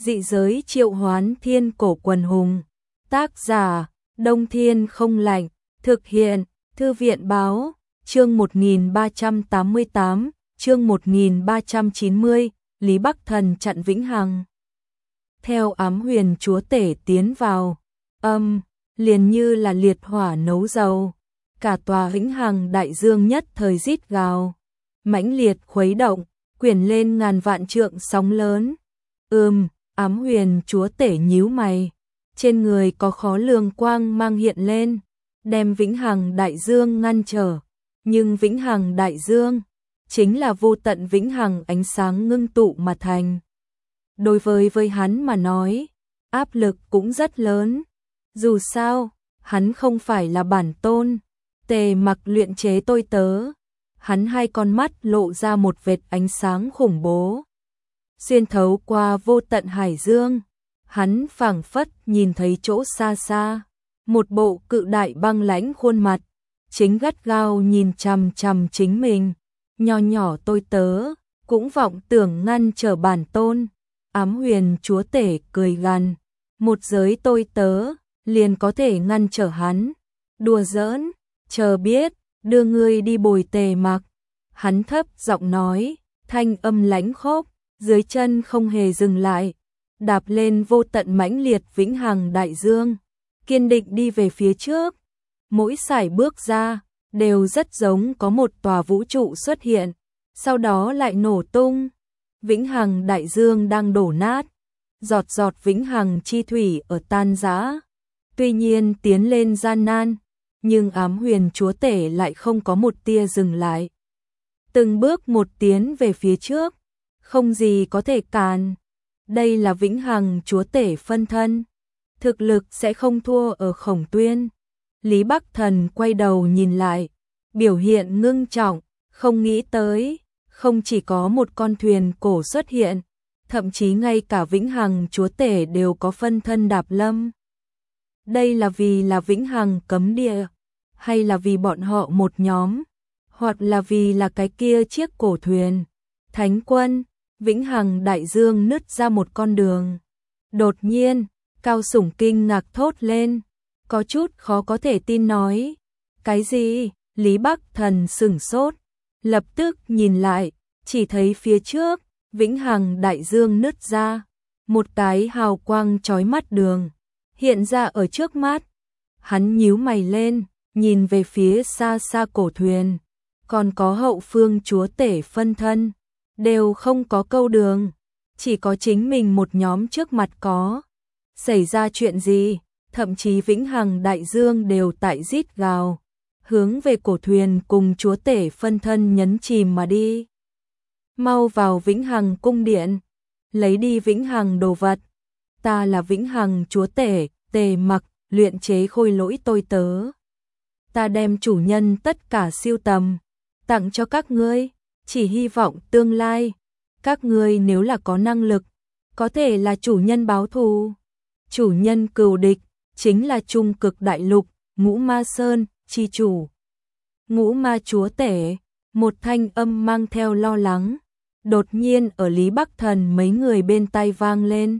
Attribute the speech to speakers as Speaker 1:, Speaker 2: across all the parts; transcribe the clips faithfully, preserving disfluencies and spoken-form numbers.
Speaker 1: Dị giới triệu hoán thiên cổ quần hùng. Tác giả, Đông Thiên không lạnh. Thực hiện, Thư viện báo, chương một nghìn ba trăm tám mươi tám, chương một nghìn ba trăm chín mươi, Lý Bắc Thần chặn Vĩnh Hằng. Theo ám huyền chúa tể tiến vào, âm, liền như là liệt hỏa nấu dầu. Cả tòa Vĩnh Hằng đại dương nhất thời rít gào, mãnh liệt khuấy động, quyển lên ngàn vạn trượng sóng lớn. Ừm, ám huyền chúa tể nhíu mày, trên người có khó lường quang mang hiện lên, đem Vĩnh Hằng đại dương ngăn trở. Nhưng Vĩnh Hằng đại dương chính là vô tận vĩnh hằng ánh sáng ngưng tụ mà thành. Đối với với hắn mà nói, áp lực cũng rất lớn. Dù sao, hắn không phải là bản tôn, Tề Mặc luyện chế tôi tớ. Hắn hai con mắt lộ ra một vệt ánh sáng khủng bố, xuyên thấu qua vô tận hải dương. Hắn phảng phất nhìn thấy chỗ xa xa, một bộ cự đại băng lãnh khuôn mặt, chính gắt gao nhìn chằm chằm chính mình. Nho nhỏ tôi tớ, cũng vọng tưởng ngăn trở bản tôn. Ám huyền chúa tể cười gằn, một giới tôi tớ, liền có thể ngăn trở hắn. Đùa giỡn, chờ biết, đưa ngươi đi bồi Tề Mặc. Hắn thấp giọng nói, thanh âm lãnh khốc, dưới chân không hề dừng lại, đạp lên vô tận mãnh liệt vĩnh hằng đại dương, kiên định đi về phía trước. Mỗi sải bước ra, đều rất giống có một tòa vũ trụ xuất hiện, sau đó lại nổ tung. Vĩnh Hằng đại dương đang đổ nát, giọt giọt vĩnh hằng chi thủy ở tan rã. Tuy nhiên tiến lên gian nan, nhưng ám huyền chúa tể lại không có một tia dừng lại. Từng bước một tiến về phía trước, không gì có thể cản. Đây là Vĩnh Hằng chúa tể phân thân, thực lực sẽ không thua ở Khổng Tuyên. Lý Bắc Thần quay đầu nhìn lại, biểu hiện ngưng trọng, không nghĩ tới, không chỉ có một con thuyền cổ xuất hiện, thậm chí ngay cả Vĩnh Hằng chúa tể đều có phân thân đạp lâm. Đây là vì là Vĩnh Hằng cấm địa, hay là vì bọn họ một nhóm, hoặc là vì là cái kia chiếc cổ thuyền. Thánh quân, Vĩnh Hằng đại dương nứt ra một con đường. Đột nhiên, Cao Sủng kinh ngạc thốt lên, có chút khó có thể tin nói. Cái gì? Lý Bắc Thần sửng sốt, lập tức nhìn lại, chỉ thấy phía trước, Vĩnh Hằng đại dương nứt ra, một cái hào quang chói mắt đường hiện ra ở trước mắt. Hắn nhíu mày lên, nhìn về phía xa xa cổ thuyền, còn có hậu phương chúa tể phân thân, đều không có câu đường, chỉ có chính mình một nhóm trước mặt có. Xảy ra chuyện gì? Thậm chí Vĩnh Hằng đại dương đều tại rít gào, hướng về cổ thuyền cùng chúa tể phân thân nhấn chìm mà đi. Mau vào Vĩnh Hằng cung điện, lấy đi Vĩnh Hằng đồ vật. Ta là Vĩnh Hằng chúa tể, Tề Mặc, luyện chế khôi lỗi tôi tớ. Ta đem chủ nhân tất cả siêu tầm, tặng cho các ngươi, chỉ hy vọng tương lai, các ngươi nếu là có năng lực, có thể là chủ nhân báo thù. Chủ nhân cừu địch, chính là Trung Cực Đại Lục, Ngũ Ma Sơn, chi chủ. Ngũ Ma chúa tể, một thanh âm mang theo lo lắng, đột nhiên ở Lý Bắc Thần mấy người bên tai vang lên.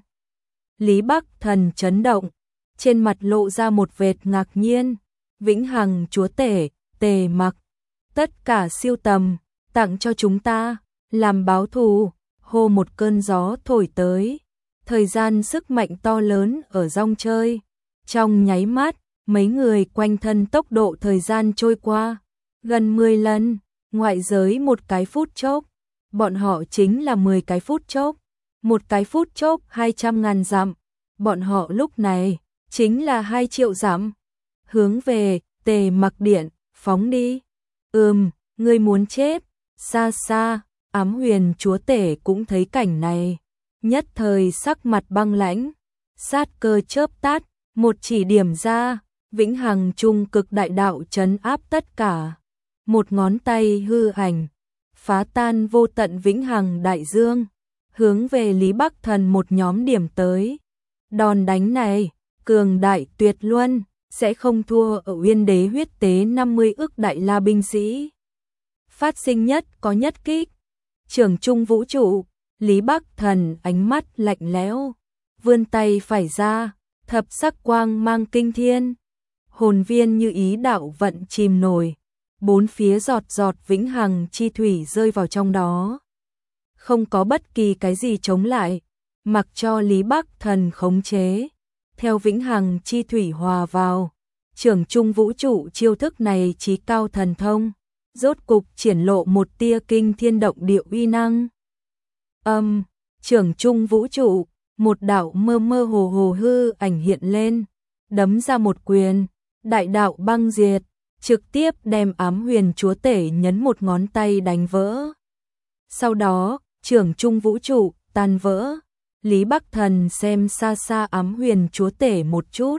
Speaker 1: Lý Bắc Thần chấn động, trên mặt lộ ra một vệt ngạc nhiên. Vĩnh Hằng chúa tể, Tề Mặc, tất cả siêu tầm, tặng cho chúng ta, làm báo thù. Hô, một cơn gió thổi tới, thời gian sức mạnh to lớn ở rong chơi. Trong nháy mắt, mấy người quanh thân tốc độ thời gian trôi qua gần mười lần, ngoại giới một cái phút chốc, bọn họ chính là mười cái phút chốc, một cái phút chốc hai trăm ngàn dặm, bọn họ lúc này chính là hai triệu dặm. Hướng về Tề Mặc điện phóng đi. Ừm, ngươi muốn chết. Xa xa, ám huyền chúa tể cũng thấy cảnh này, nhất thời sắc mặt băng lãnh, sát cơ chớp tắt, một chỉ điểm ra, Vĩnh Hằng Trung Cực Đại Đạo trấn áp tất cả. Một ngón tay hư ảnh, phá tan vô tận Vĩnh Hằng đại dương, hướng về Lý Bắc Thần một nhóm điểm tới. Đòn đánh này, cường đại tuyệt luân, sẽ không thua ở Uyên Đế huyết tế năm mươi ức đại la binh sĩ. Phát sinh nhất có nhất kích, trưởng trung vũ trụ. Lý Bắc Thần ánh mắt lạnh lẽo, vươn tay phải ra, thập sắc quang mang kinh thiên. Hồn viên như ý đạo vận chìm nổi, bốn phía giọt giọt vĩnh hằng chi thủy rơi vào trong đó. Không có bất kỳ cái gì chống lại, mặc cho Lý Bắc Thần khống chế. Theo vĩnh hằng chi thủy hòa vào, trưởng trung vũ trụ chiêu thức này chí cao thần thông, rốt cục triển lộ một tia kinh thiên động địa uy năng. Âm, trưởng trung vũ trụ, một đạo mơ mơ hồ hồ hư ảnh hiện lên, đấm ra một quyền, đại đạo băng diệt, trực tiếp đem Ám Huyền Chúa Tể nhấn một ngón tay đánh vỡ. Sau đó, trưởng trung vũ trụ tan vỡ. Lý Bắc Thần xem xa xa Ám Huyền Chúa Tể một chút,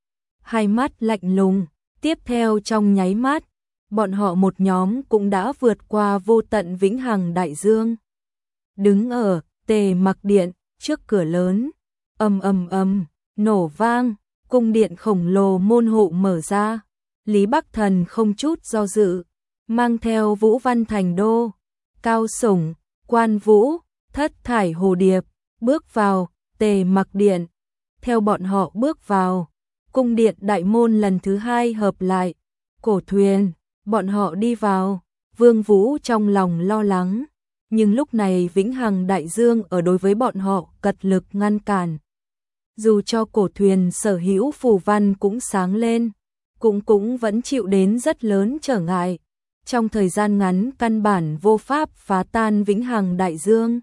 Speaker 1: hai mắt lạnh lùng, tiếp theo trong nháy mắt, bọn họ một nhóm cũng đã vượt qua vô tận vĩnh hằng đại dương. Đứng ở Tề Mặc Điện, trước cửa lớn, ầm ầm ầm, nổ vang, cung điện khổng lồ môn hộ mở ra. Lý Bắc Thần không chút do dự, mang theo Vũ Văn Thành Đô, Cao Sủng, Quan Vũ, Thất Thải Hồ Điệp, bước vào Tề Mặc Điện. Theo bọn họ bước vào, cung điện đại môn lần thứ hai hợp lại. Cổ thuyền, bọn họ đi vào, Vương Vũ trong lòng lo lắng, nhưng lúc này vĩnh hằng đại dương ở đối với bọn họ cật lực ngăn cản. Dù cho cổ thuyền sở hữu phù văn cũng sáng lên, cũng cũng vẫn chịu đến rất lớn trở ngại. Trong thời gian ngắn căn bản vô pháp phá tan vĩnh hằng đại dương.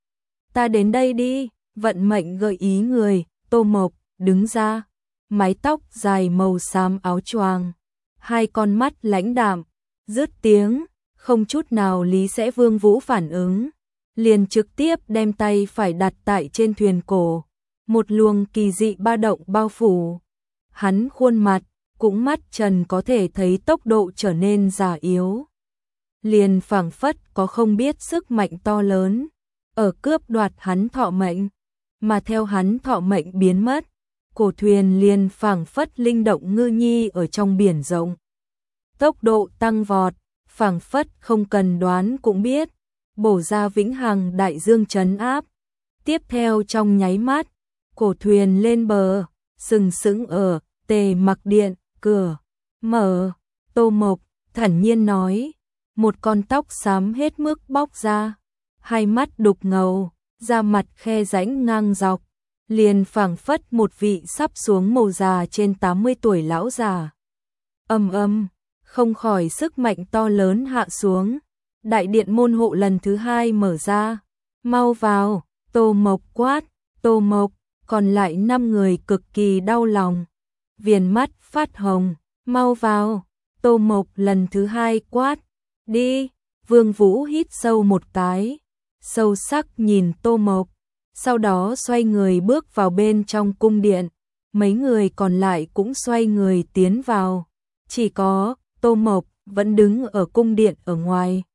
Speaker 1: Ta đến đây đi, vận mệnh gợi ý người, Tô Mộc, đứng ra, mái tóc dài màu xám áo choàng, hai con mắt lãnh đạm, dứt tiếng, không chút nào lý sẽ Vương Vũ phản ứng, liền trực tiếp đem tay phải đặt tại trên thuyền cổ, một luồng kỳ dị ba động bao phủ. Hắn khuôn mặt, cũng mắt trần có thể thấy tốc độ trở nên già yếu. Liền phảng phất có không biết sức mạnh to lớn, ở cướp đoạt hắn thọ mệnh, mà theo hắn thọ mệnh biến mất, cổ thuyền liền phảng phất linh động ngư nhi ở trong biển rộng. Tốc độ tăng vọt, phảng phất không cần đoán cũng biết, bổ ra vĩnh hằng đại dương trấn áp. Tiếp theo trong nháy mắt, cổ thuyền lên bờ, sừng sững ở Tề Mặc Điện, cửa mở. Tô Mộc thản nhiên nói, một con tóc xám hết mức bóc ra, hai mắt đục ngầu, da mặt khe rãnh ngang dọc, liền phảng phất một vị sắp xuống màu già trên tám mươi tuổi lão già. Ầm ầm, không khỏi sức mạnh to lớn hạ xuống, đại điện môn hộ lần thứ hai mở ra. Mau vào, Tô Mộc quát. Tô Mộc, còn lại năm người cực kỳ đau lòng, viền mắt phát hồng. Mau vào, Tô Mộc lần thứ hai quát. Đi. Vương Vũ hít sâu một cái, sâu sắc nhìn Tô Mộc, sau đó xoay người bước vào bên trong cung điện. Mấy người còn lại cũng xoay người tiến vào, chỉ có Tô Mộc vẫn đứng ở cung điện ở ngoài.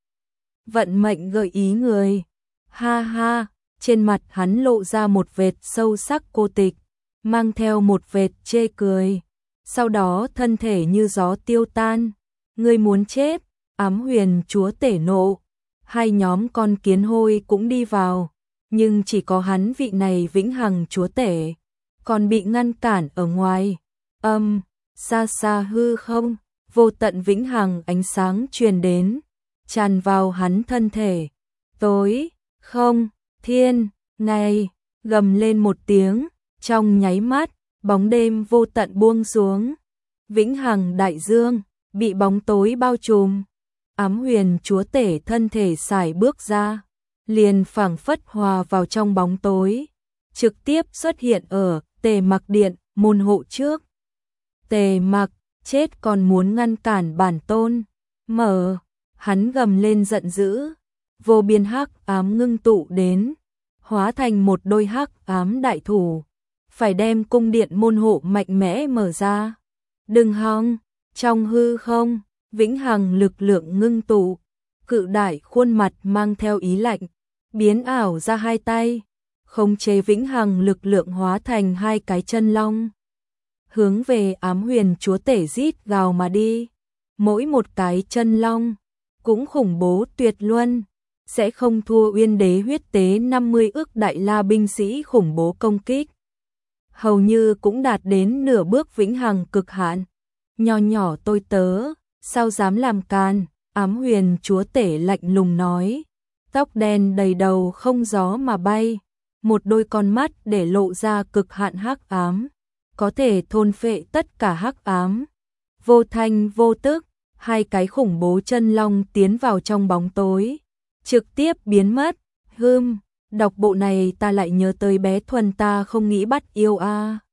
Speaker 1: Vận mệnh gợi ý người. Ha ha, trên mặt hắn lộ ra một vệt sâu sắc cô tịch, mang theo một vệt chê cười. Sau đó thân thể như gió tiêu tan. Ngươi muốn chết? Ám Huyền Chúa Tể nộ. Hai nhóm con kiến hôi cũng đi vào, nhưng chỉ có hắn vị này vĩnh hằng chúa tể còn bị ngăn cản ở ngoài. Âm, xa xa hư không, vô tận vĩnh hằng ánh sáng truyền đến, tràn vào hắn thân thể. Tối, không, thiên, ngày, gầm lên một tiếng, trong nháy mắt, bóng đêm vô tận buông xuống. Vĩnh hằng đại dương bị bóng tối bao trùm. Ám Huyền Chúa Tể thân thể sải bước ra, liền phảng phất hòa vào trong bóng tối, trực tiếp xuất hiện ở Tề Mặc Điện môn hộ trước. Tề Mặc, chết còn muốn ngăn cản bản tôn? Mở, hắn gầm lên giận dữ, vô biên hắc ám ngưng tụ đến, hóa thành một đôi hắc ám đại thủ, phải đem cung điện môn hộ mạnh mẽ mở ra. Đừng hòng. Trong hư không, vĩnh hằng lực lượng ngưng tụ, cự đại khuôn mặt mang theo ý lạnh, biến ảo ra hai tay, khống chế vĩnh hằng lực lượng hóa thành hai cái chân long, hướng về Ám Huyền Chúa Tể rít gào mà đi. Mỗi một cái chân long cũng khủng bố tuyệt luân, sẽ không thua Uyên Đế huyết tế năm mươi ức đại la binh sĩ khủng bố công kích. hầu như cũng đạt đến nửa bước vĩnh hằng cực hạn. Nho nhỏ tôi tớ, sao dám làm can, Ám Huyền chúa tể lạnh lùng nói, tóc đen đầy đầu không gió mà bay, một đôi con mắt để lộ ra cực hạn hắc ám, có thể thôn phệ tất cả hắc ám. Vô thanh vô tức, hai cái khủng bố chân long tiến vào trong bóng tối, trực tiếp biến mất. Hừm, đọc bộ này ta lại nhớ tới bé Thuần ta không nghĩ bắt yêu a.